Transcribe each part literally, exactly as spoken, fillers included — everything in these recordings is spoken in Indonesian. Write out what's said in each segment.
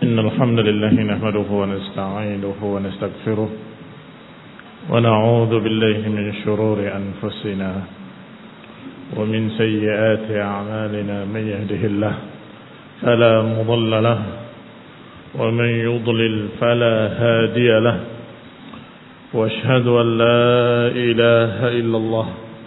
إن الحمد لله نحمده ونستعينه ونستغفره ونعوذ بالله من شرور أنفسنا ومن سيئات أعمالنا من يهده الله فلا مضل له ومن يضلل فلا هادي له وأشهد أن لا إله إلا الله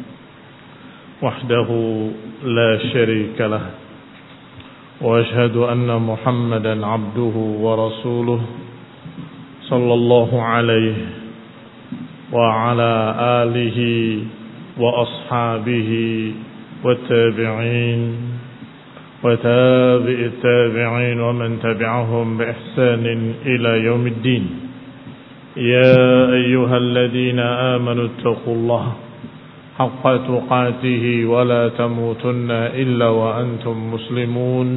وحده لا شريك له وأشهد أن محمدا عبده ورسوله صلى الله عليه وعلى آله وأصحابه والتابعين وتابع التابعين ومن تبعهم بإحسان إلى يوم الدين. يا أيها الذين آمنوا اتقوا الله حق تقاته ولا تموتن إلا وأنتم مسلمون.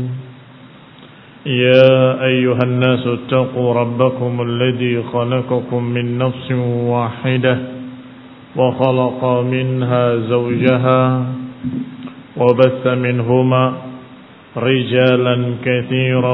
يا أيها الناس اتقوا ربكم الذي خلقكم من نفس واحدة وخلق منها زوجها وبث منهما رجالا كثيرا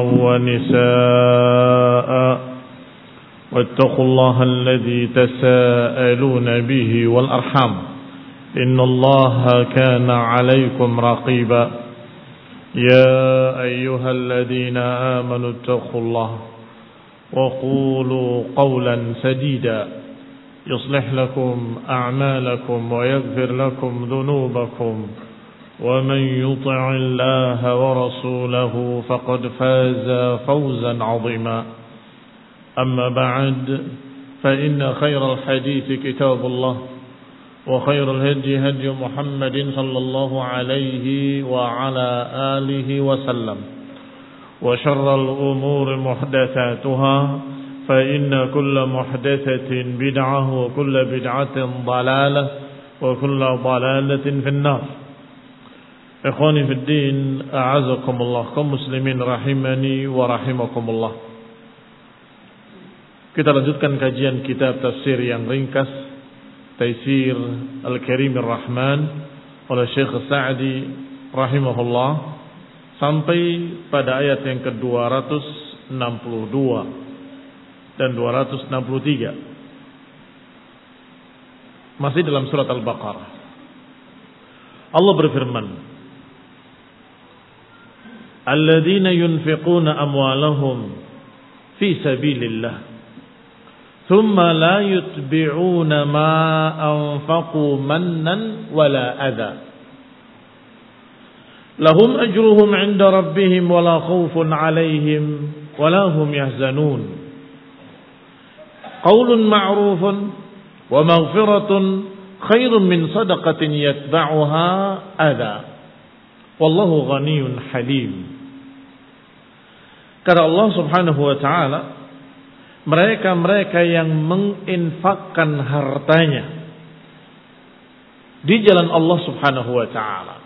ونساء واتقوا الله الذي تساءلون به والأرحام إن الله كان عليكم رقيبا. يا أيها الذين آمنوا اتقوا الله وقولوا قولا سديدا يصلح لكم أعمالكم ويغفر لكم ذنوبكم ومن يطع الله ورسوله فقد فاز فوزا عظيما. أما بعد فإن خير الحديث كتاب الله وخير الهدي هدي محمد صلى الله عليه وعلى آله وسلم وشر الأمور محدثاتها فإن كل محدثة بدعة وكل بدعة ضلالة وكل ضلالة في النار. إخواني في الدين أعزكم الله kaum muslimin rahimani wa rahimakumullah. Kita lanjutkan kajian kitab tafsir yang ringkas Taisir Al-Karim Ar-Rahman oleh Syekh Sa'di rahimahullah sampai pada ayat yang ke dua ratus enam puluh dua dan dua ratus enam puluh tiga. Masih dalam surat Al-Baqarah. Allah berfirman, "Alladzina yunfiquna amwalahum fi sabilillah ثم لا يتبعون ما أنفقوا منا ولا أذى لهم أجرهم عند ربهم ولا خوف عليهم ولا هم يحزنون قول معروف ومغفرة خير من صدقة يتبعها أذى والله غني حليم." Kata Allah Subhanahu wa taala, mereka-mereka yang menginfakkan hartanya di jalan Allah Subhanahu wa taala,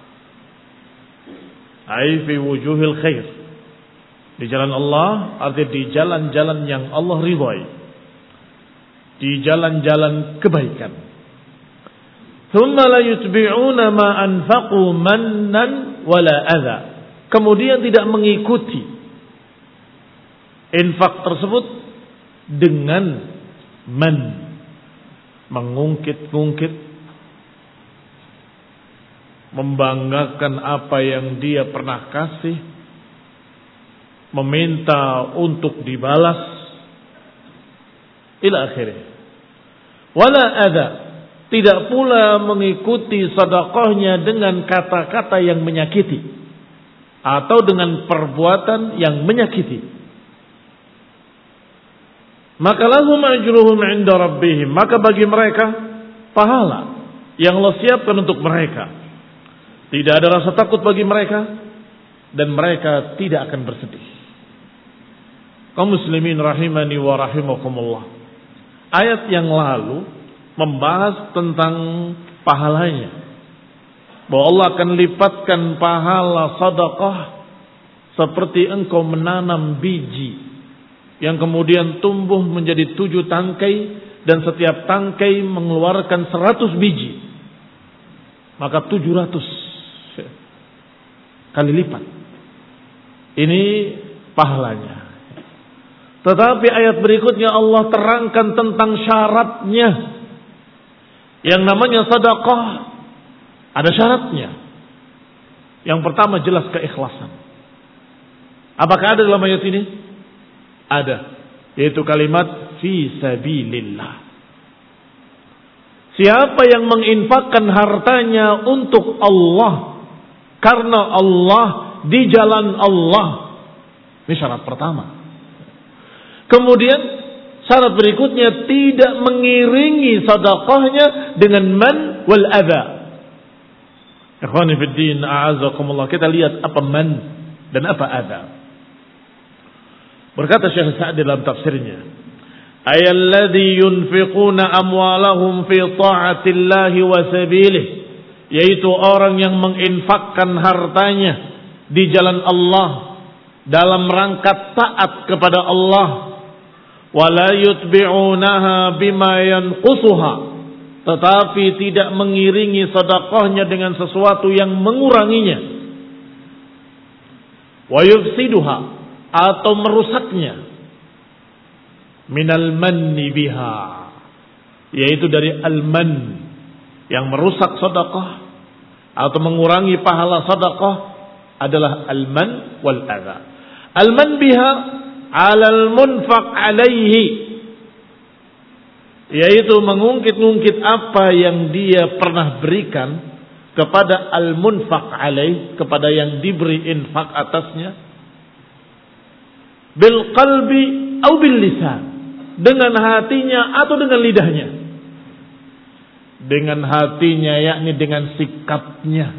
ai fi wujuhil khair, di jalan Allah, artinya di jalan-jalan yang Allah ridhai, di jalan-jalan kebaikan. Thumma la yutbi'una ma anfaqu mannan wala adha, kemudian tidak mengikuti infak tersebut dengan man, mengungkit-ungkit, membanggakan apa yang dia pernah kasih, meminta untuk dibalas, ila akhirih. Wala adha, tidak pula mengikuti sedekahnya dengan kata-kata yang menyakiti atau dengan perbuatan yang menyakiti. Maka lahum ajruhum 'inda rabbihim, maka bagi mereka pahala yang Allah siapkan untuk mereka. Tidak ada rasa takut bagi mereka dan mereka tidak akan bersedih. Kaum muslimin rahimani wa rahimakumullah. Ayat yang lalu membahas tentang pahalanya, bahwa Allah akan lipatkan pahala sedekah seperti engkau menanam biji yang kemudian tumbuh menjadi tujuh tangkai dan setiap tangkai mengeluarkan seratus biji, maka tujuh ratus kali lipat. Ini pahalanya. Tetapi ayat berikutnya Allah terangkan tentang syaratnya. Yang namanya sedekah ada syaratnya. Yang pertama jelas keikhlasan. Apakah ada dalam ayat ini? Ada. Yaitu kalimat fi sabilillah. Siapa yang menginfakkan hartanya untuk Allah, karena Allah, di jalan Allah. Ini syarat pertama. Kemudian syarat berikutnya tidak mengiringi sedekahnya dengan man wal adha. Ikhwani fid din, a'azakumullah. Kita lihat apa man dan apa adha. Berkata Syekh Sa'di dalam tafsirnya, ayalladzi yunfiquna amwalahum fi ta'atillahi wa sabilih, yaitu orang yang menginfakkan hartanya di jalan Allah dalam rangka taat kepada Allah, wala yutbi'unaha bima yanqusuha, tetapi tidak mengiringi sedekahnya dengan sesuatu yang menguranginya, wa yufsiduha, atau merusaknya, minal manni biha, yaitu dari al-man, yang merusak sedekah atau mengurangi pahala sedekah adalah al-man wal adha. Al-man biha 'alal munfaq 'alaihi, yaitu mengungkit-ungkit apa yang dia pernah berikan kepada al-munfaq 'alaihi, kepada yang diberi infak atasnya, bil qalbi au bil lisan, dengan hatinya atau dengan lidahnya. Dengan hatinya yakni dengan sikapnya.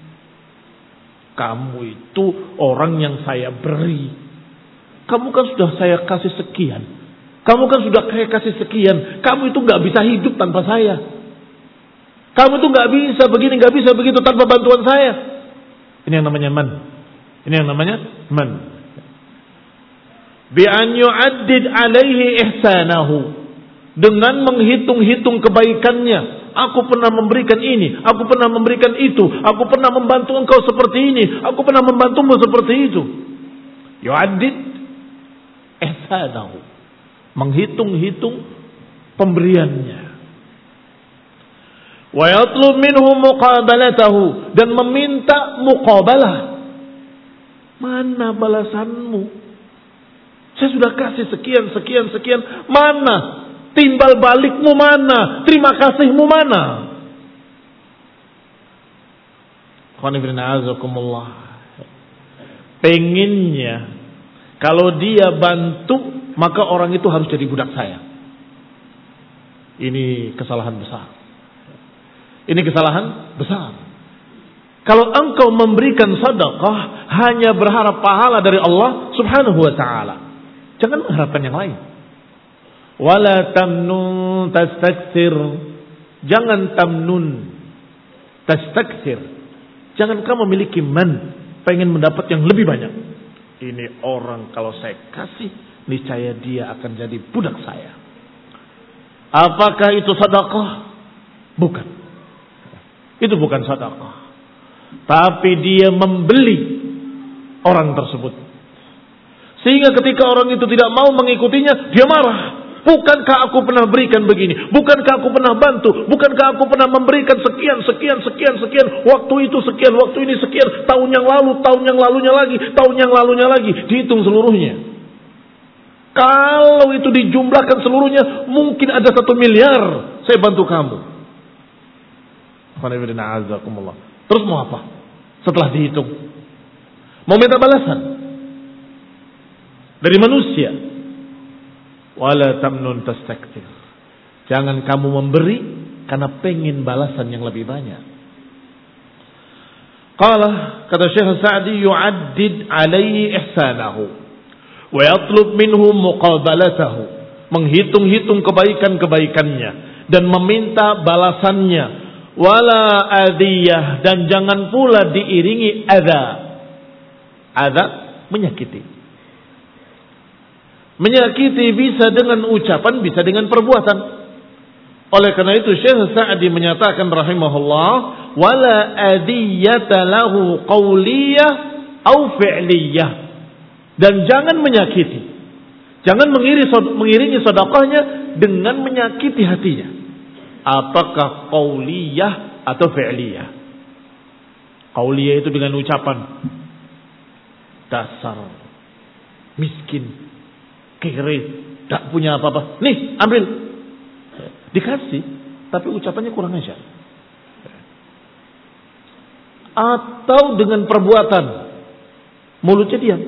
Kamu itu orang yang saya beri. Kamu kan sudah saya kasih sekian. Kamu kan sudah saya kasih sekian. Kamu itu gak bisa hidup tanpa saya. Kamu itu gak bisa begini, gak bisa begitu tanpa bantuan saya. Ini yang namanya man. Ini yang namanya man. Bi an yu'addid alaihi ihsanahu, dengan menghitung-hitung kebaikannya. Aku pernah memberikan ini, aku pernah memberikan itu, aku pernah membantu engkau seperti ini, aku pernah membantumu seperti itu. Yu'addid ihsanahu, menghitung-hitung pemberiannya. Wa yatlub minhu muqabalatahu, dan meminta muqabalah. Mana balasanmu? Saya sudah kasih sekian, sekian, sekian. Mana timbal balikmu, mana terima kasihmu, mana? Pengennya kalau dia bantu, maka orang itu harus jadi budak saya. Ini kesalahan besar. Ini kesalahan besar. Kalau engkau memberikan sedekah hanya berharap pahala dari Allah Subhanahu wa ta'ala, jangan mengharapkan yang lain. Wala tamnun tastakthir, jangan tamnun tastakthir, jangan kamu memiliki man, pengen mendapat yang lebih banyak. Ini orang kalau saya kasih, niscaya dia akan jadi budak saya. Apakah itu sedekah? Bukan. Itu bukan sedekah. Tapi dia membeli orang tersebut. Sehingga ketika orang itu tidak mau mengikutinya, dia marah. Bukankah aku pernah berikan begini? Bukankah aku pernah bantu? Bukankah aku pernah memberikan sekian, sekian, sekian, sekian? Waktu itu sekian, waktu ini sekian. Tahun yang lalu, tahun yang lalunya lagi, tahun yang lalunya lagi. Dihitung seluruhnya. Kalau itu dijumlahkan seluruhnya, mungkin ada satu miliar. Saya bantu kamu. Terus mau apa? Setelah dihitung, mau minta balasan dari manusia. Wala tamnun tastakthir, jangan kamu memberi karena pengen balasan yang lebih banyak. Qala, kata Syekh Sa'di, yu'addid alaihi ihsanahu wa yatlub minhu muqabalatahu, menghitung-hitung kebaikan-kebaikannya dan meminta balasannya. Wala adiyah, dan jangan pula diiringi adza. Adza menyakiti. Menyakiti bisa dengan ucapan, bisa dengan perbuatan. Oleh karena itu Syekh Sa'di menyatakan rahimahullah, wala adiyata lahu qawliyah au fi'liyah, dan jangan menyakiti Jangan mengiringi, mengiringi sedekahnya dengan menyakiti hatinya. Apakah qauliyah atau fi'liyah? Qauliyah itu dengan ucapan dasar, miskin, kere, tak punya apa-apa. Nih, ambil. Dikasih, tapi ucapannya kurang ajar. Atau dengan perbuatan, mulutnya diam,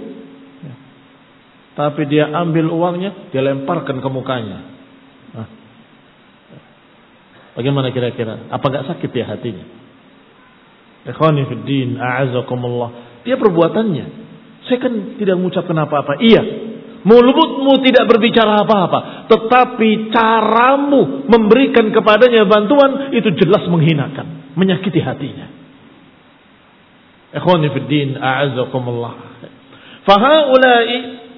tapi dia ambil uangnya, dia lemparkan ke mukanya. Nah, bagaimana kira-kira? Apa gak sakit ya hatinya? Ikhwani fid din, a'azakumullah. Dia perbuatannya, saya kan tidak mengucapkan apa-apa. Iya, mulutmu tidak berbicara apa-apa, tetapi caramu memberikan kepadanya bantuan itu jelas menghinakan, menyakiti hatinya. Ikhwani fid din, a'azakumullah. Fahaula'i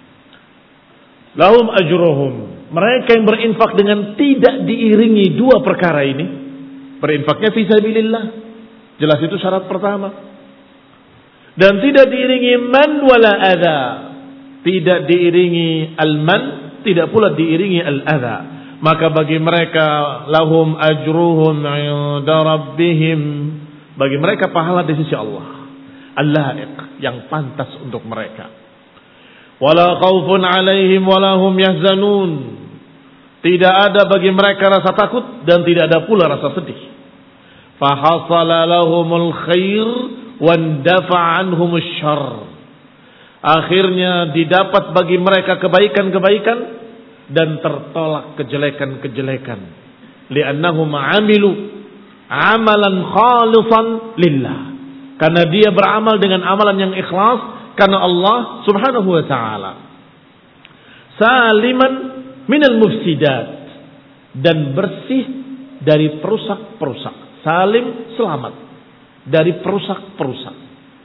lahum ajruhum. Mereka yang berinfak dengan tidak diiringi dua perkara ini, berinfaknya fi sabilillah, jelas itu syarat pertama, dan tidak diiringi man wala adha, tidak diiringi al-man, tidak pula diiringi al-adha, maka bagi mereka lahum ajruhum 'inda rabbihim, bagi mereka pahala di sisi Allah, al-laiq, yang pantas untuk mereka. Wala khaufun 'alaihim wala hum yahzanun. Tidak ada bagi mereka rasa takut dan tidak ada pula rasa sedih. Fa hasala lahumul khair wa dafa'a anhumul syarr. Akhirnya didapat bagi mereka kebaikan-kebaikan dan tertolak kejelekan-kejelekan. Li'annahum 'amilu 'amalan khalisan lillah. Karena dia beramal dengan amalan yang ikhlas karena Allah Subhanahu wa taala. Saliman minal mufsidat, dan bersih dari perusak-perusak. Salim, selamat dari perusak-perusak.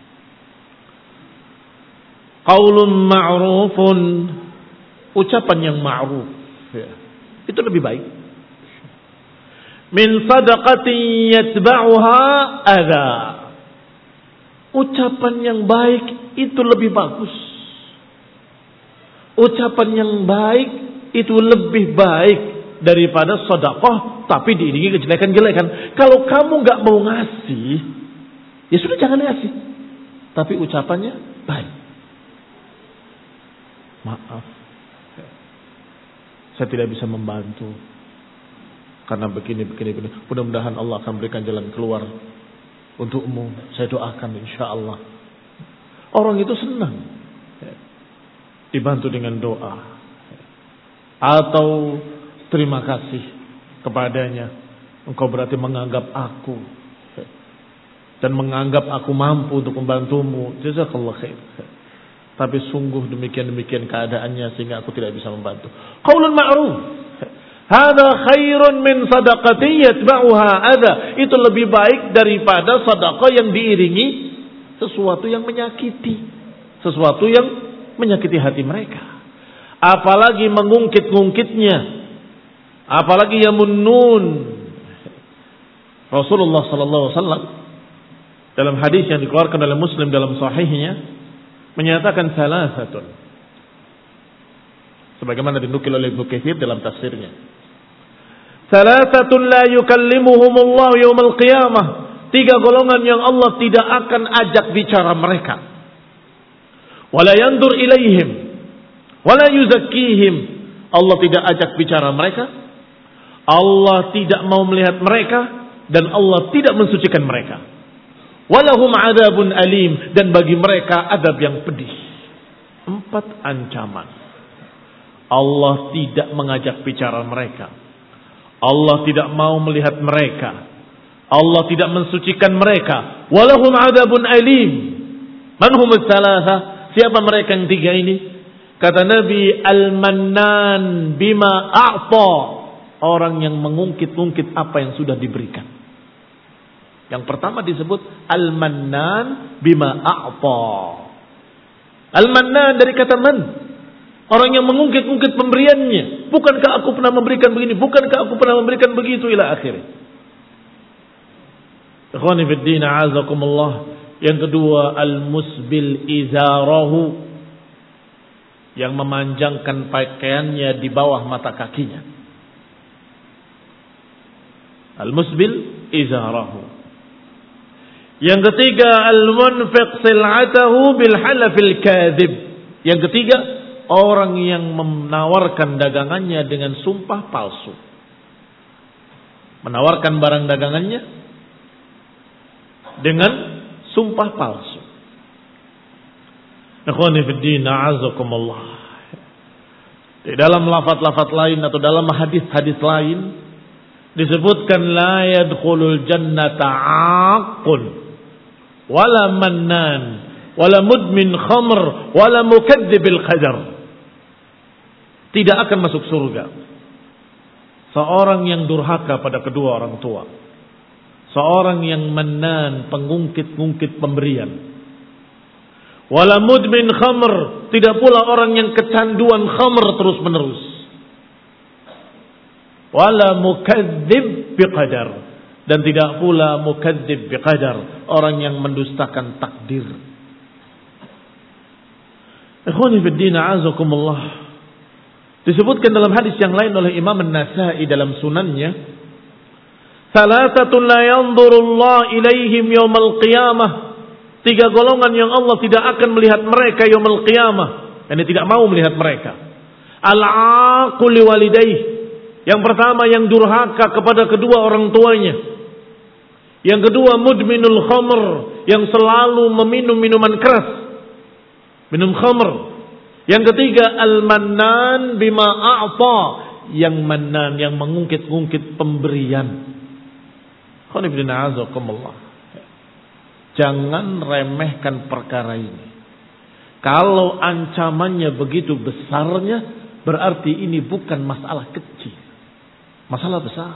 Qaulun ma'rufun, ucapan yang ma'ruf, ya, itu lebih baik. Min sadaqatin yatba'uha adha, ucapan yang baik itu lebih bagus. Ucapan yang baik itu lebih baik daripada sedekah tapi diiringi kejelekan-jelekan. Kalau kamu nggak mau ngasih, ya sudah jangan ngasih. Tapi ucapannya baik. Maaf, saya tidak bisa membantu karena begini, begini, begini. Mudah-mudahan Allah akan berikan jalan keluar untukmu. Saya doakan insya Allah. Orang itu senang dibantu dengan doa, atau terima kasih kepadanya. Engkau berarti menganggap aku dan menganggap aku mampu untuk membantumu. Jazakallah khair. Tapi sungguh demikian-demikian keadaannya sehingga aku tidak bisa membantu. Qaulun ma'ruf, hada khairun min sadaqati yatba'uha adha. Itu lebih baik daripada sedekah yang diiringi sesuatu yang menyakiti, sesuatu yang menyakiti hati mereka. Apalagi mengungkit-ungkitnya, apalagi yamunnun. Rasulullah sallallahu alaihi wasallam dalam hadis yang dikeluarkan oleh Muslim dalam sahihnya menyatakan salasatun, sebagaimana dinukil oleh Ibnu Katsir dalam tafsirnya. Salasatun la yukallimuhumullahu yaumal qiyamah. Tiga golongan yang Allah tidak akan ajak bicara mereka. Wala yandur ilaihim wala yuzakkihim. Allah tidak ajak bicara mereka. Allah tidak mau melihat mereka dan Allah tidak mensucikan mereka. Walahum adzabun alim, dan bagi mereka adab yang pedih. Empat ancaman. Allah tidak mengajak bicara mereka. Allah tidak mau melihat mereka. Allah tidak mensucikan mereka. Walahum adzabun alim. Man humus salasa? Siapa mereka yang tiga ini? Kata Nabi, al-mannan bima a'ta, orang yang mengungkit-ungkit apa yang sudah diberikan. Yang pertama disebut al-mannan bima a'ta. Al-mannan dari kata man, orang yang mengungkit-ungkit pemberiannya. Bukankah aku pernah memberikan begini? Bukankah aku pernah memberikan begitu? Ila akhirnya. Ikhwani fid din, a'azakumullah. Yang kedua, al-musbil izarahu, yang memanjangkan pakaiannya di bawah mata kakinya. Al-musbil izarahu. Yang ketiga, al-munfiq sil'atahu bil halafil kadhib. Yang ketiga, orang yang menawarkan dagangannya dengan sumpah palsu. Menawarkan barang dagangannya dengan sumpah palsu. Ikhwani fid din, a'azakumullah. Di dalam lafaz-lafaz lain atau dalam hadis-hadis lain disebutkan la yadkhulul jannata 'aqun wala mannan wala mudmin khamr wala mukadzibil qadar. Tidak akan masuk surga seorang yang durhaka pada kedua orang tua, seorang yang mannan, pengungkit-ungkit pemberian, wala mudmin khamr, tidak pula orang yang kecanduan khamr terus-menerus, wala mukadzib biqadar, dan tidak pula mukadzib biqadar, orang yang mendustakan takdir. Ikhwani fid din, a'azakumullah. Disebutkan dalam hadis yang lain oleh Imam An-Nasa'i dalam sunannya, "Thalathatun la yanzurullah ilaihim yaumal qiyamah." Tiga golongan yang Allah tidak akan melihat mereka yaumul qiyamah, yakni tidak mau melihat mereka. Al-aqul liwalidayhi. Yang pertama yang durhaka kepada kedua orang tuanya. Yang kedua mudminul khamr, yang selalu meminum minuman keras, minum khamr. Yang ketiga al-mannan bima a'ta, yang mannan, yang mengungkit-ungkit pemberian. Jangan remehkan perkara ini. Kalau ancamannya begitu besarnya, berarti ini bukan masalah kecil, masalah besar.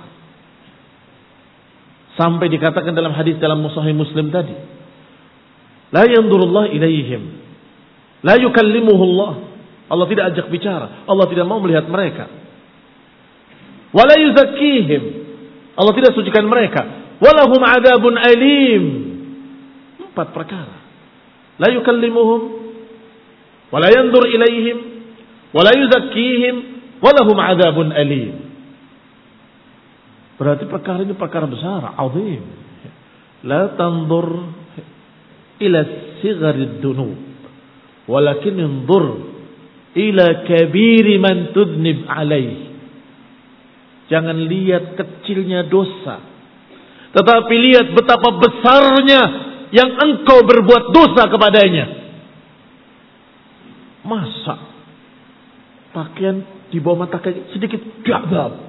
Sampai dikatakan dalam hadis dalam Sahih Muslim tadi, la yanzurullah ilaihim, la yukallimuhullah. Allah tidak ajak bicara, Allah tidak mau melihat mereka. Wala yuzakkihim, Allah tidak sucikan mereka. Walahum adzabun alim. Empat perkara. La yukallimuhum, wala yanzur ilaihim, wala yuzakkihim, walahum adzabun alim. Berarti perkara ini perkara besar, azim. La tanzur ila sigharid dunub, walakin inzur ila kabiri man tudnib alaih. Jangan lihat kecilnya dosa, tetapi lihat betapa besarnya yang engkau berbuat dosa kepadanya. Masa pakaian di bawah mata kaki sedikit diadab?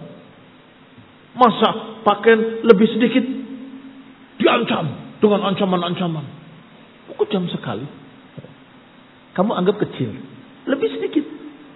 Masa pakaian lebih sedikit diancam dengan ancaman-ancaman? Kejam sekali. Kamu anggap kecil, lebih sedikit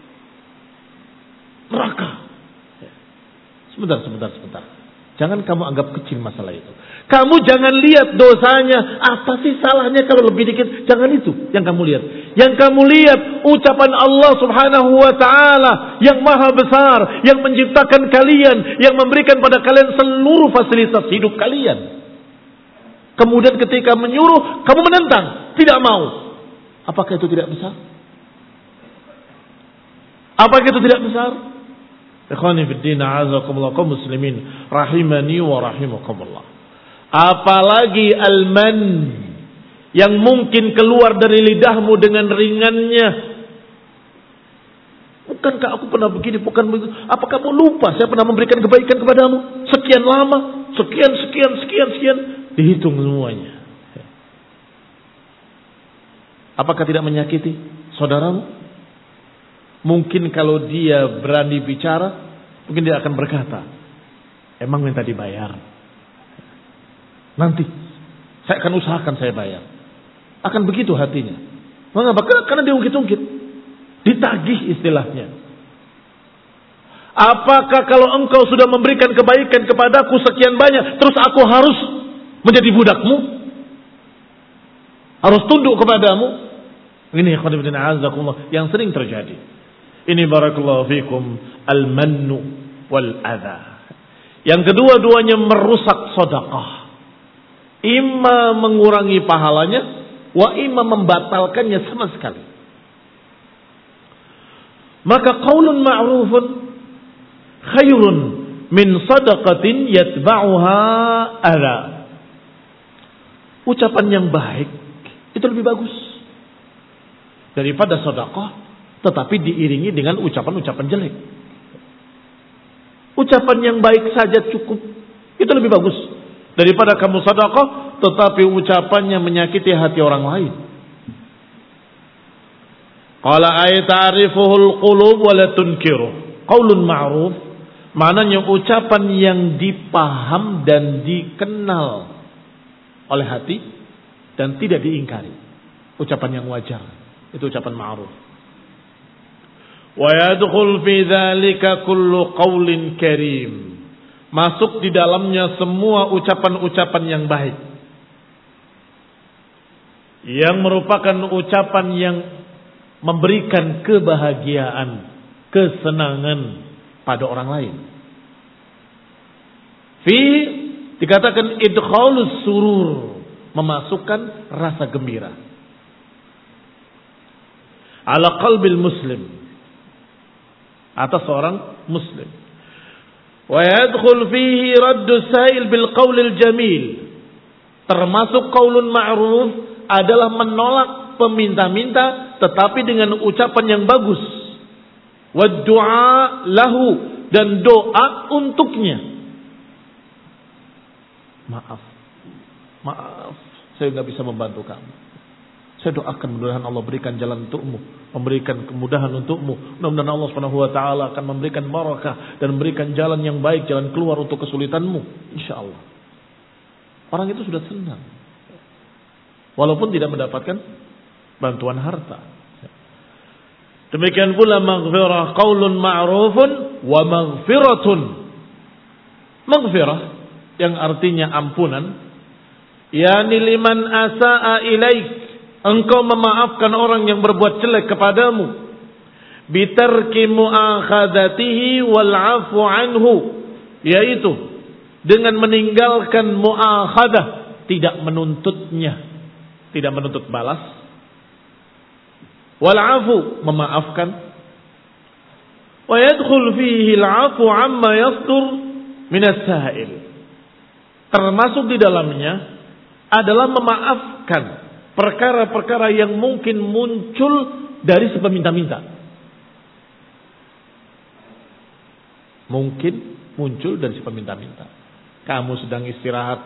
neraka. Sebentar, sebentar, sebentar. Jangan kamu anggap kecil masalah itu. Kamu jangan lihat dosanya. Apa sih salahnya kalau lebih dikit? Jangan itu yang kamu lihat. Yang kamu lihat ucapan Allah Subhanahu wa ta'ala yang maha besar, yang menciptakan kalian, yang memberikan pada kalian seluruh fasilitas hidup kalian. Kemudian ketika menyuruh, kamu menentang, tidak mau. Apakah itu tidak besar? Apakah itu tidak besar? Ikhwani fid din, a'azakumullah, kaum muslimin rahimani wa rahimakumullah. Apalagi al-man yang mungkin keluar dari lidahmu dengan ringannya. Bukankah aku pernah begini, bukan begitu? Apa kamu lupa saya pernah memberikan kebaikan kepadamu sekian lama, sekian sekian sekian sekian, dihitung semuanya. Apakah tidak menyakiti saudaramu? Mungkin kalau dia berani bicara, mungkin dia akan berkata, emang minta dibayar? Nanti saya akan usahakan saya bayar. Akan begitu hatinya. Mengapa? Karena dia ungkit-ungkit, ditagih istilahnya. Apakah kalau engkau sudah memberikan kebaikan kepadaku sekian banyak, terus aku harus menjadi budakmu? Harus tunduk kepadamu? Ini yang sering terjadi. Ini barakallahu fikum al-mannu wal adha. Yang kedua-duanya merusak sedekah. Imma mengurangi pahalanya, wa imma membatalkannya sama sekali. Maka qaulun ma'rufun khairun min sadaqatin yatba'uha adza. Ucapan yang baik itu lebih bagus daripada sedekah tetapi diiringi dengan ucapan-ucapan jelek. Ucapan yang baik saja cukup, itu lebih bagus daripada kamu sedekah tetapi ucapannya menyakiti hati orang lain. Qala ay ta'rifuhul qulub wa la tunkiru. Qaulun ma'ruf maknanya ucapan yang dipaham dan dikenal oleh hati dan tidak diingkari. Ucapan yang wajar, itu ucapan ma'ruf. Wa yadkhul fi dzalika kullu qaulin karim. Masuk di dalamnya semua ucapan-ucapan yang baik. Yang merupakan ucapan yang memberikan kebahagiaan, kesenangan pada orang lain. Fi dikatakan idkhalus surur, memasukkan rasa gembira ala qalbil muslim, atas seorang muslim. Wa yadkhul fihi raddu sa'il bil qaulil jamil. Termasuk qaulun ma'ruf adalah menolak peminta-minta tetapi dengan ucapan yang bagus. Wa du'a lahu, dan doa untuknya. Maaf, maaf, saya nggak bisa membantu kamu. Saya doakan mudah-mudahan Allah berikan jalan untukmu, memberikan kemudahan untukmu. Mudah-mudahan Allah Subhanahu wa taala akan memberikan barakah dan memberikan jalan yang baik, jalan keluar untuk kesulitanmu, insyaallah. Orang itu sudah senang. Walaupun tidak mendapatkan bantuan harta. Demikian pula maghfirah, qaulun ma'rufun wa maghfiratun. Maghfirah yang artinya ampunan, yani liman asaa ilaik, engkau memaafkan orang yang berbuat jelek kepadamu, bitarki mu'akhadatihi wal 'afu anhu, yaitu dengan meninggalkan mu'akhadah, tidak menuntutnya, tidak menuntut balas, wal 'afu, memaafkan, wa yadkhul fihi al 'afu amma yasdur min as-sa'il. Termasuk di dalamnya adalah memaafkan perkara-perkara yang mungkin muncul dari si peminta-minta. Mungkin muncul dari si peminta-minta. Kamu sedang istirahat.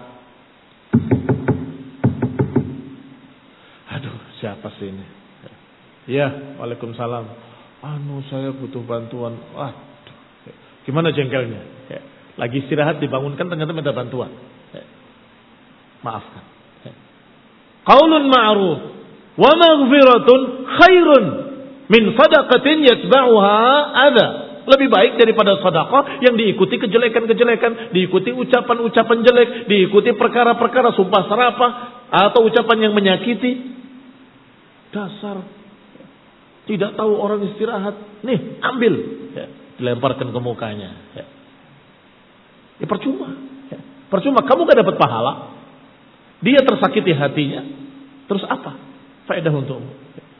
Aduh, siapa sih ini? Ya, waalaikumsalam. Anu, saya butuh bantuan. Waduh, gimana jengkelnya? Lagi istirahat dibangunkan ternyata minta bantuan. Maafkan. Qaulun ma'ruf wa maghfiratun khairun min sadaqatin yatba'uha adza. Lebih baik daripada sedekah yang diikuti kejelekan-kejelekan, diikuti ucapan-ucapan jelek, diikuti perkara-perkara sumpah serapah atau ucapan yang menyakiti. Dasar tidak tahu orang istirahat. Nih, ambil. Ya, dilemparkan ke mukanya. Ya, ya percuma. Ya, percuma, kamu gak dapat pahala. Dia tersakiti hatinya. Terus apa faedah untukmu?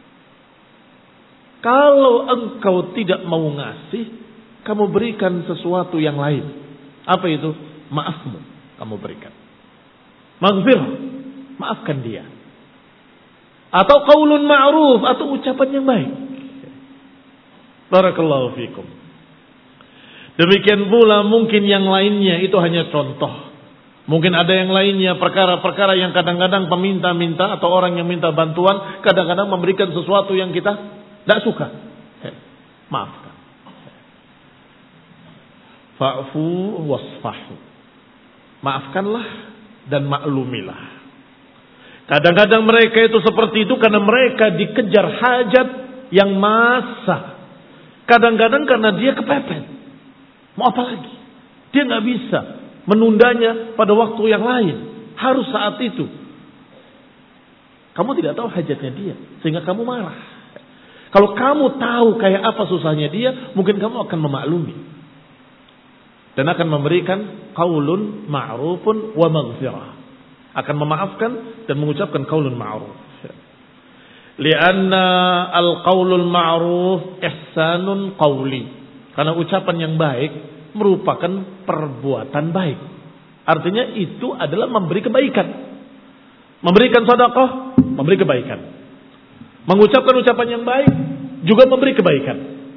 Kalau engkau tidak mau ngasih, kamu berikan sesuatu yang lain. Apa itu? Maafmu kamu berikan. Maghfirah, maafkan dia. Atau qaulun ma'ruf, atau ucapan yang baik. Barakallahu fikum. Demikian pula mungkin yang lainnya, itu hanya contoh. Mungkin ada yang lainnya, perkara-perkara yang kadang-kadang peminta-minta atau orang yang minta bantuan kadang-kadang memberikan sesuatu yang kita tidak suka. Maafkan. Fa'fu wasfahu. Maafkanlah dan maklumilah. Kadang-kadang mereka itu seperti itu karena mereka dikejar hajat yang massa. Kadang-kadang karena dia kepepet. Mau apa lagi? Dia nggak bisa menundanya pada waktu yang lain. Harus saat itu. Kamu tidak tahu hajatnya dia, sehingga kamu marah. Kalau kamu tahu kayak apa susahnya dia, mungkin kamu akan memaklumi. Dan akan memberikan qaulun ma'rufun wa maghfirah. Akan memaafkan dan mengucapkan qaulun ma'ruf. Lianna al-qaulul ma'ruf ihsanun qawli. Karena ucapan yang baik merupakan perbuatan baik. Artinya itu adalah memberi kebaikan. Memberikan sedekah, memberi kebaikan. Mengucapkan ucapan yang baik juga memberi kebaikan.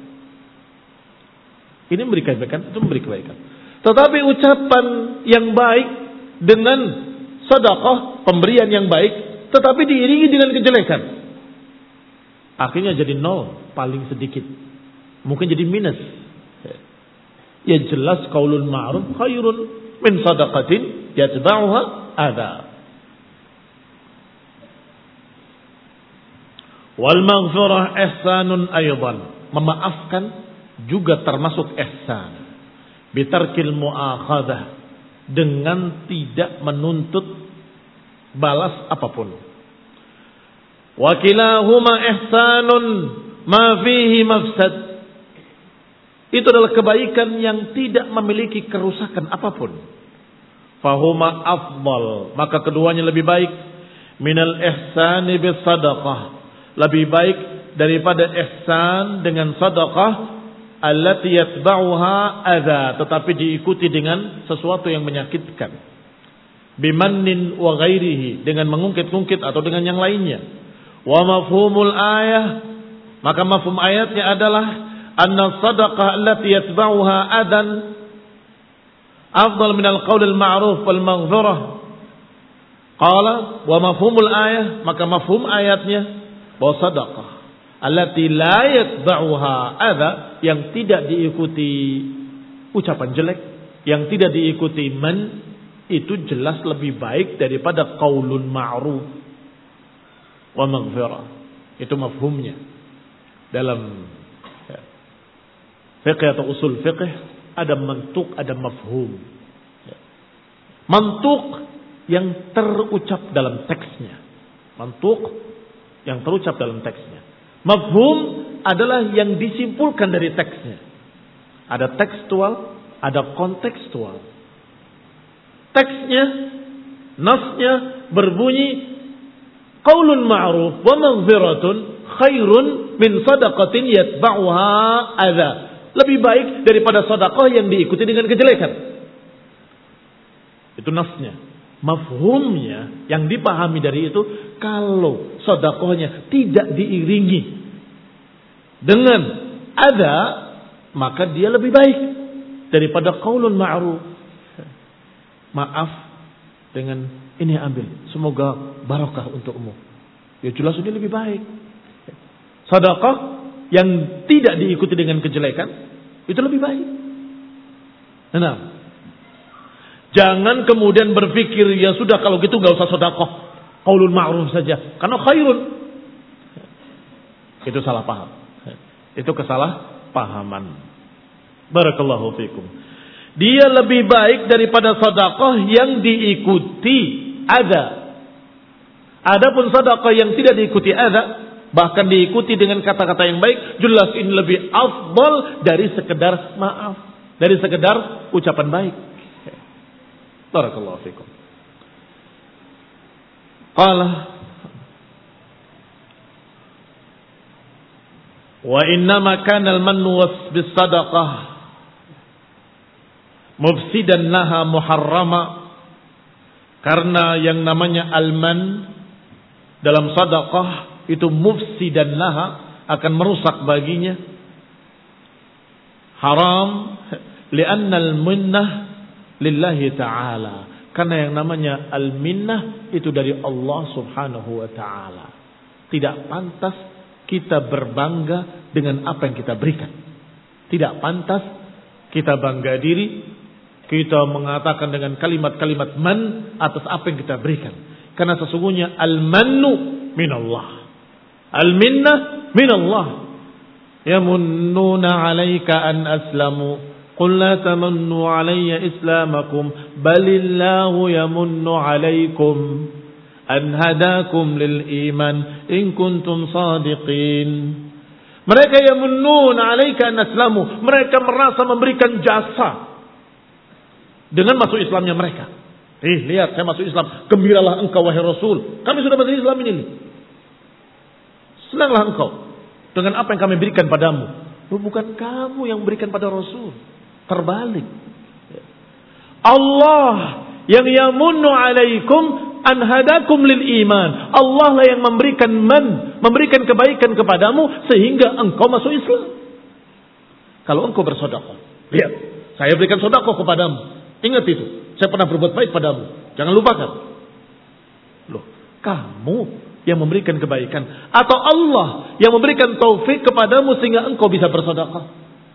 Ini memberi kebaikan, itu memberi kebaikan. Tetapi ucapan yang baik dengan sedekah, pemberian yang baik, tetapi diiringi dengan kejelekan, akhirnya jadi nol, paling sedikit. Mungkin jadi minus. Ya jelas qaulun ma'ruf khairun min sadaqatin yatba'uha adza. Wal maghfirah ihsanun aidan. Memaafkan juga termasuk ihsan. Bitarkil mu'akhadah, dengan tidak menuntut balas apapun. Wa kilahuma ihsanun ma fihi mafsad. Itu adalah kebaikan yang tidak memiliki kerusakan apapun. Fahuma afdal, maka keduanya lebih baik minal ihsani bis sadaqah, lebih baik daripada ihsan dengan sedekah allati yatba'uha adza, tetapi diikuti dengan sesuatu yang menyakitkan. Bimannin wa ghairihi, dengan mengungkit-ungkit atau dengan yang lainnya. Wa mafhumul ayah, maka mafhum ayatnya adalah anna sadaqah allati yatba'uha adan afdal min al-qaul al-ma'ruf wal maghfirah. Qala wa mafhumul ayah, maka mafhum ayatnya bahwa sedekah allati la yatba'uha adza, yang tidak diikuti ucapan jelek, yang tidak diikuti man, itu jelas lebih baik daripada qaulun ma'ruf wa maghfirah. Itu mafhumnya. Dalam fiqh atau usul fiqh ada mantuk, ada mafhum. Mantuk yang terucap dalam teksnya. Mantuk yang terucap dalam teksnya. Mafhum adalah yang disimpulkan dari teksnya. Ada tekstual, ada kontekstual. Teksnya, nasnya berbunyi qaulun ma'ruf wa maghfiratun khairun min sadaqatin yatba'uha adza. Lebih baik daripada sedekah yang diikuti dengan kejelekan. Itu nasnya. Mafhumnya yang dipahami dari itu, kalau sedekahnya tidak diiringi dengan ada, maka dia lebih baik daripada qaulun ma'ruf. Maaf dengan ini ambil, semoga barakah untukmu. Ya jelas ini lebih baik. Sedekah yang tidak diikuti dengan kejelekan itu lebih baik. Nah, jangan kemudian berpikir ya sudah kalau gitu nggak usah sedekah, qaulun ma'ruf saja, karena khairun. Itu salah paham. Itu kesalahpahaman. Barakallahu fikum. Dia lebih baik daripada sedekah yang diikuti adza. Adapun sedekah yang tidak diikuti adza, bahkan diikuti dengan kata-kata yang baik, jelas ini lebih afdal dari sekedar maaf, dari sekedar ucapan baik. Barakallahu fikum. Qala wa innama kana al-mannu bis sadaqah mufsidan laha muharrama, karena yang namanya al-man dalam sedekah itu mufsidan laha, akan merusak baginya, haram, li'anna al-minnah lillahi ta'ala, karena yang namanya al-minnah itu dari Allah subhanahu wa ta'ala. Tidak pantas kita berbangga dengan apa yang kita berikan. Tidak pantas kita bangga diri, kita mengatakan dengan kalimat-kalimat man atas apa yang kita berikan. Karena sesungguhnya al-mannu minallah, al-minnah minallah. Yamunnuna 'alaika an aslamu qul la tamannu 'alayya islamakum balillahu yamunnu 'alaykum an hadakum lil iman in kuntum sadiqin. Mereka yamunnuna 'alaika an aslamu, mereka merasa memberikan jasa dengan masuk Islamnya mereka. Eh, lihat saya masuk Islam, gembiralah engkau wahai Rasul. Kami sudah masuk Islam ini. Senanglah engkau dengan apa yang kami berikan padamu. Bukan kamu yang berikan pada Rasul. Terbalik. Allah yang yamunnu alaikum an hadakum lil iman. Allah lah yang memberikan man, memberikan kebaikan kepadamu sehingga engkau masuk Islam. Kalau engkau bersedekah, lihat, saya berikan sedekah kepadamu. Ingat itu, saya pernah berbuat baik padamu. Jangan lupakan. Loh, kamu yang memberikan kebaikan atau Allah yang memberikan taufik kepadamu sehingga engkau bisa bersedekah?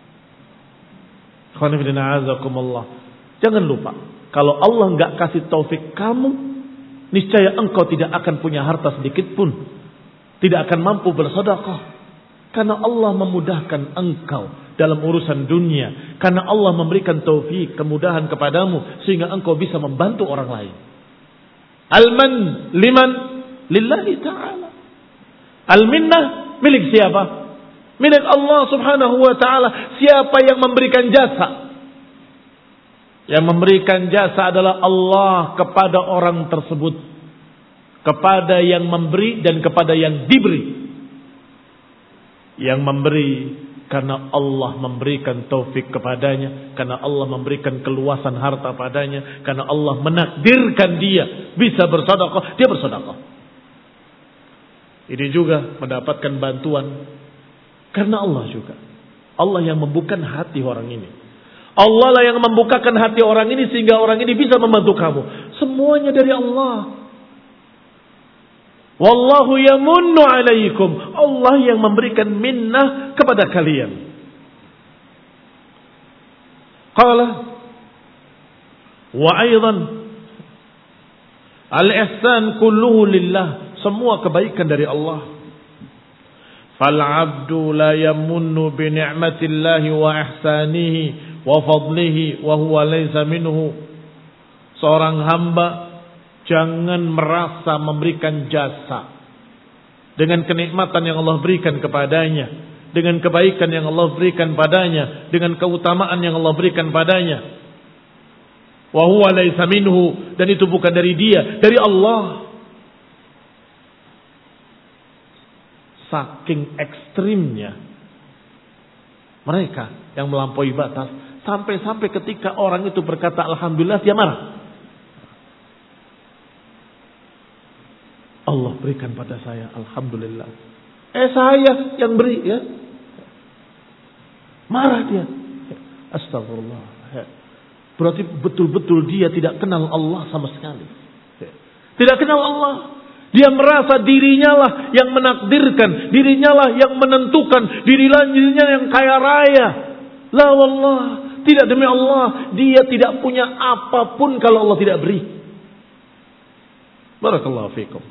Jangan lupa, kalau Allah enggak kasih taufik kamu, niscaya engkau tidak akan punya harta sedikit pun, tidak akan mampu bersedekah. Karena Allah memudahkan engkau dalam urusan dunia, karena Allah memberikan taufik, kemudahan kepadamu sehingga engkau bisa membantu orang lain. Al-man liman lillahi ta'ala. Al-minnah milik siapa? Milik Allah subhanahu wa ta'ala. Siapa yang memberikan jasa? Yang memberikan jasa adalah Allah kepada orang tersebut, kepada yang memberi dan kepada yang diberi. Yang memberi karena Allah memberikan taufik kepadanya, karena Allah memberikan keluasan harta padanya, karena Allah menakdirkan dia bisa bersedekah, dia bersedekah. Ini juga mendapatkan bantuan karena Allah juga. Allah yang membukakan hati orang ini. Allah lah yang membukakan hati orang ini sehingga orang ini bisa membantu kamu. Semuanya dari Allah. Wallahu yamunnu alaikum. Allah yang memberikan minnah kepada kalian. Qala wa aidan al-ihsan kulluhu lillah. Semua kebaikan dari Allah. Fal 'abdu la yamunnu bi ni'matillahi wa ihsanihi wa fadlihi wa huwa laysa minhu. Seorang hamba jangan merasa memberikan jasa dengan kenikmatan yang Allah berikan kepadanya, dengan kebaikan yang Allah berikan padanya, dengan keutamaan yang Allah berikan padanya. Wa huwa laysa minhu, dan itu bukan dari dia, dari Allah. Saking ekstrimnya mereka yang melampaui batas, sampai-sampai ketika orang itu berkata alhamdulillah dia marah. Allah berikan pada saya, alhamdulillah. Eh saya yang beri, ya. Marah dia. Astagfirullah. Berarti betul-betul dia tidak kenal Allah sama sekali. Tidak kenal Allah. Dia merasa dirinya lah yang menakdirkan, dirinya lah yang menentukan, dirinya yang kaya raya. La wallah, tidak, demi Allah, dia tidak punya apapun kalau Allah tidak beri. Barakallahu fikum.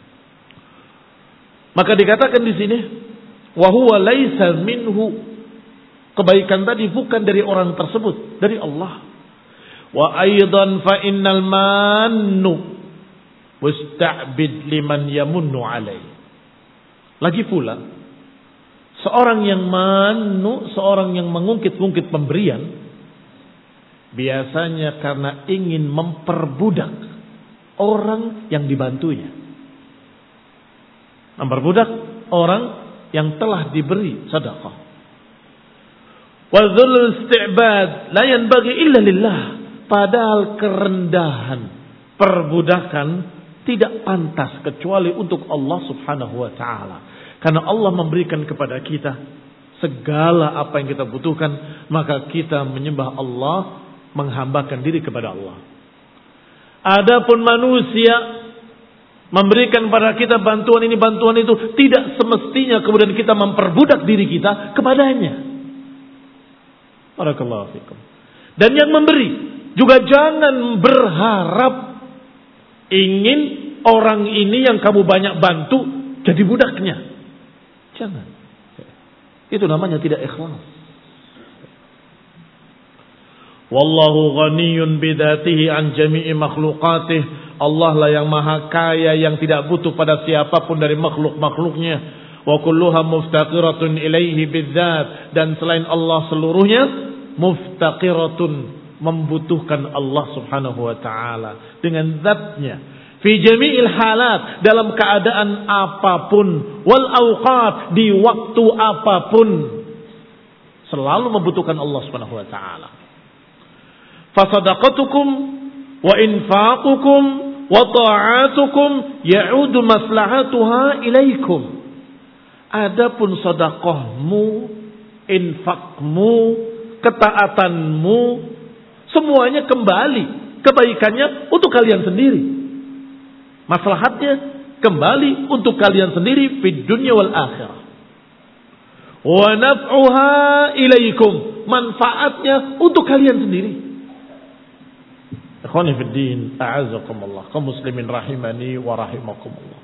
Maka dikatakan di sini, wa huwa laisa minhu. Kebaikan tadi bukan dari orang tersebut, dari Allah. Wa aidan fa innal mannu musta'bid liman yamunnu alai. Lagi pula, seorang yang mannu, seorang yang mengungkit-ungkit pemberian, biasanya karena ingin memperbudak orang yang dibantunya. Memperbudak orang yang telah diberi sedekah. Wa dzul isti'bad la yanbaghi illa lillah. Padahal kerendahan, perbudakan tidak pantas kecuali untuk Allah Subhanahu wa taala. Karena Allah memberikan kepada kita segala apa yang kita butuhkan, maka kita menyembah Allah, menghambakan diri kepada Allah. Adapun manusia memberikan pada kita bantuan ini, bantuan itu, tidak semestinya kemudian kita memperbudak diri kita kepadanya. Barakallahu fikum. Dan yang memberi juga jangan berharap ingin orang ini yang kamu banyak bantu jadi budaknya. Jangan. Itu namanya tidak ikhlas. Wallahu ghaniyun bidatihi an jami'i makhluqatih. Allah lah yang maha kaya, yang tidak butuh pada siapapun dari makhluk-makhluknya. Wa kulluha muftaqiratun ilaihi bidzat. Dan selain Allah seluruhnya muftaqiratun, membutuhkan Allah subhanahu wa ta'ala dengan zatnya. Fi jami'il halat, dalam keadaan apapun, wal awqat, di waktu apapun, selalu membutuhkan Allah Subhanahu wa taala. Fasadaqatukum wa infaqukum wa ta'atukum ya'udu maslahatuha ilaikum. Adapun sedekahmu, infakmu, ketaatanmu, semuanya kembali kebaikannya untuk kalian sendiri. Maslahatnya kembali untuk kalian sendiri fid dunya wal akhirah. Wa naf'uha ilaikum, manfaatnya untuk kalian sendiri. Ikhwani fid din, a'azakumullah, kaum muslimin rahimani wa rahimakumullah.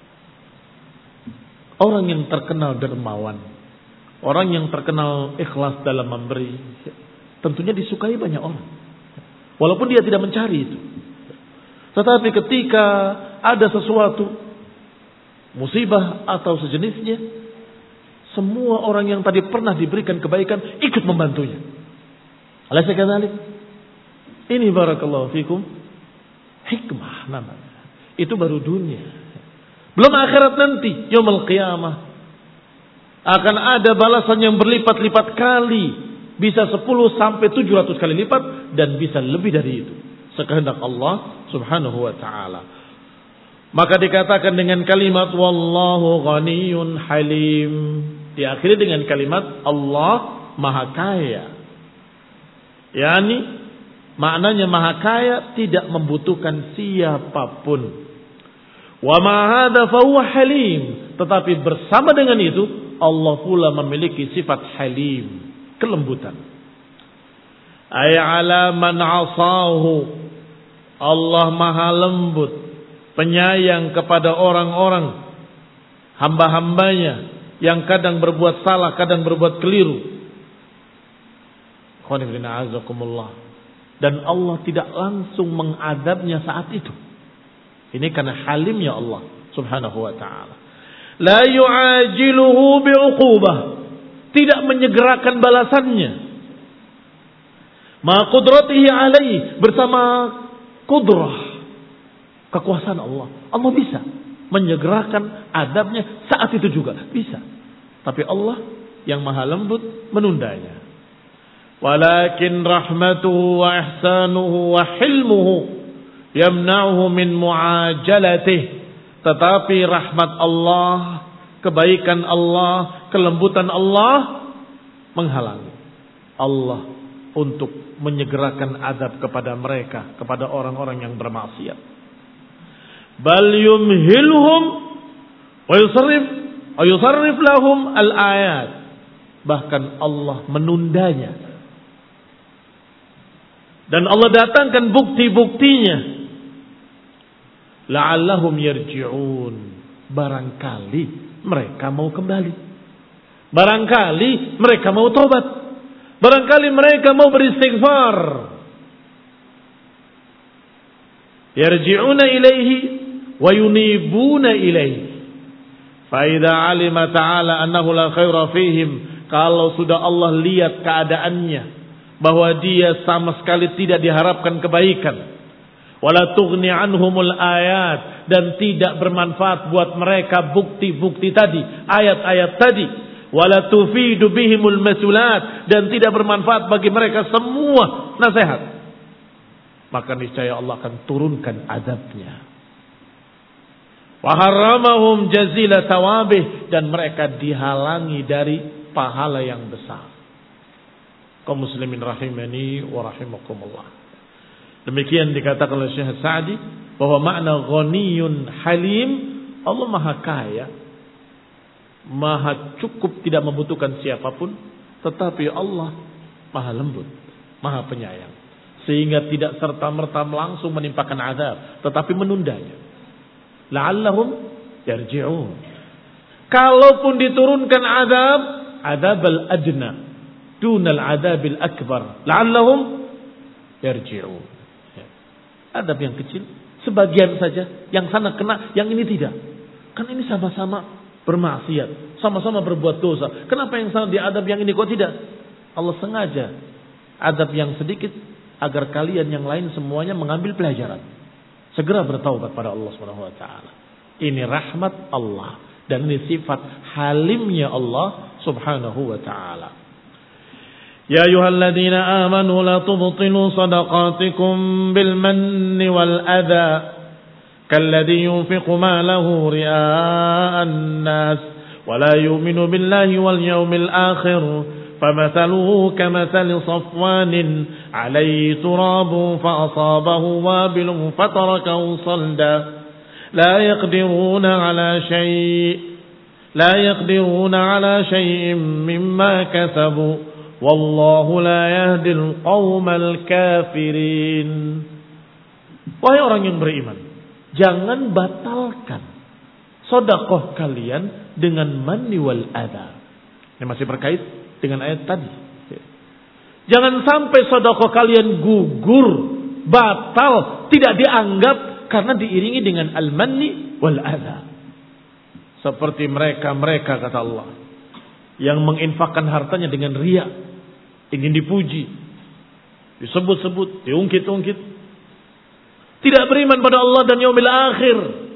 Orang yang terkenal dermawan, orang yang terkenal ikhlas dalam memberi, tentunya disukai banyak orang. Walaupun dia tidak mencari itu. Tetapi ketika ada sesuatu, musibah atau sejenisnya, semua orang yang tadi pernah diberikan kebaikan ikut membantunya. Alaysa kadzalik? Ini barakallahu fikum hikmah namanya. Itu baru dunia. Belum akhirat nanti, yaumul qiyamah. Akan ada balasan yang berlipat-lipat kali. Bisa sepuluh sampai tujuh ratus kali lipat. Dan bisa lebih dari itu. Sekehendak Allah subhanahu wa ta'ala. Maka dikatakan dengan kalimat wallahu ghaniyun halim. Diakhiri dengan kalimat Allah maha kaya. Yani maknanya maha kaya tidak membutuhkan siapapun. Wa ma hadza fa huwa halim, tetapi bersama dengan itu Allah pula memiliki sifat halim, kelembutan. Ay ala man asahu, Allah maha lembut, penyayang kepada orang-orang hamba-hambanya yang kadang berbuat salah, kadang berbuat keliru. Dan Allah tidak langsung mengadabnya saat itu. Ini karena halimnya Allah subhanahu wa ta'ala. La yu'ajiluhu bi'uqubah. Tidak menyegerakan balasannya. Ma qudratihi alaih. Bersama kudrah, kekuasaan Allah. Allah bisa menyegerakan adabnya saat itu juga. Bisa. Tapi Allah yang maha lembut menundanya. Walakin rahmatuhu wa ihsanuhu wa hilmuhu yamna'uhu min mu'ajalatih. Tetapi rahmat Allah, kebaikan Allah, kelembutan Allah menghalangi Allah untuk menyegerakan azab kepada mereka, kepada orang-orang yang bermaksiat. Bal yumhilhum wa yusarrif wa yusarrif lahum al-ayat. Bahkan Allah menundanya. Dan Allah datangkan bukti-buktinya. La'allahum yarji'un. Barangkali mereka mau kembali. Barangkali mereka mau tobat. Barangkali mereka mau beristighfar. Yarji'una ilaihi wa yunibuna ilaihi. Fa idza 'alima ta'ala annahu la khaira fihim. Kalau sudah Allah lihat keadaannya bahwa dia sama sekali tidak diharapkan kebaikan. Wala tughni anhumul ayat, dan tidak bermanfaat buat mereka bukti-bukti tadi, ayat-ayat tadi. Wala tufidu bihimul masulat, dan tidak bermanfaat bagi mereka semua nasihat. Maka niscaya Allah akan turunkan azabnya. Wa harramahum jazila thawabih, dan mereka dihalangi dari pahala yang besar. Kaum muslimin rahimani wa rahimakumullah. Demikian dikatakan oleh Syekh Sa'di bahwa makna ghaniyun halim, Allah maha kaya, maha cukup, tidak membutuhkan siapapun, tetapi Allah maha lembut, maha penyayang, sehingga tidak serta-merta langsung menimpakan azab, tetapi menundanya. La'allahum yarji'un. Kalaupun diturunkan azab, azab al-adna dunal azab al-akbar, la'allahum yarji'un. Adab yang kecil, sebagian saja, yang sana kena, yang ini tidak. Kan ini sama-sama bermaksiat, sama-sama berbuat dosa. Kenapa yang sana diadab, yang ini kok tidak? Allah sengaja adab yang sedikit agar kalian yang lain semuanya mengambil pelajaran. Segera bertaubat pada Allah Subhanahu wa taala. Ini rahmat Allah dan ini sifat halimnya Allah Subhanahu wa taala. Ya ayyuhalladzina amanu la tubtilu sadaqatikum bil manni wal adha kalladzi yunfiqu malahu ria'an nas wa la yu'minu billahi wal yawmil akhir فمثله كمثل صفوان عليه تراب فأصابه وابل فتركه صلدا لا يقدرون على شيء لا يقدرون على شيء مما كسبوا والله لا يهدي القوم الكافرين. Wahai orang yang beriman, jangan batalkan sedekah kalian dengan manni wal adha. Ini masih berkait dengan ayat tadi. Jangan sampai sedekah kalian gugur, batal, tidak dianggap karena diiringi dengan al-manni wal adha. Seperti mereka-mereka kata Allah yang menginfakkan hartanya dengan riya, ingin dipuji, disebut-sebut, diungkit-ungkit, tidak beriman pada Allah dan yaumil akhir.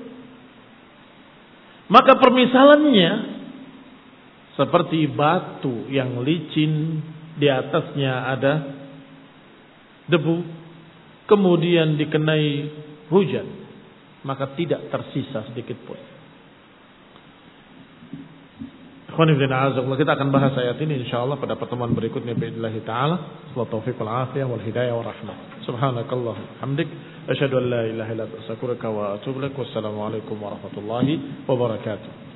Maka permisalannya seperti batu yang licin, di atasnya ada debu, kemudian dikenai hujan, maka tidak tersisa sedikit pun. Kita akan bahas ayat ini insyaallah pada pertemuan berikutnya biidznillah taala. Wa taufiq wal afiyah wal hidayah wa rahmah. Subhanakallah hamdik asyhadu an la ilaha illa anta astaghfiruka wa atubu ilaik. Wassalamu alaikum warahmatullahi wabarakatuh.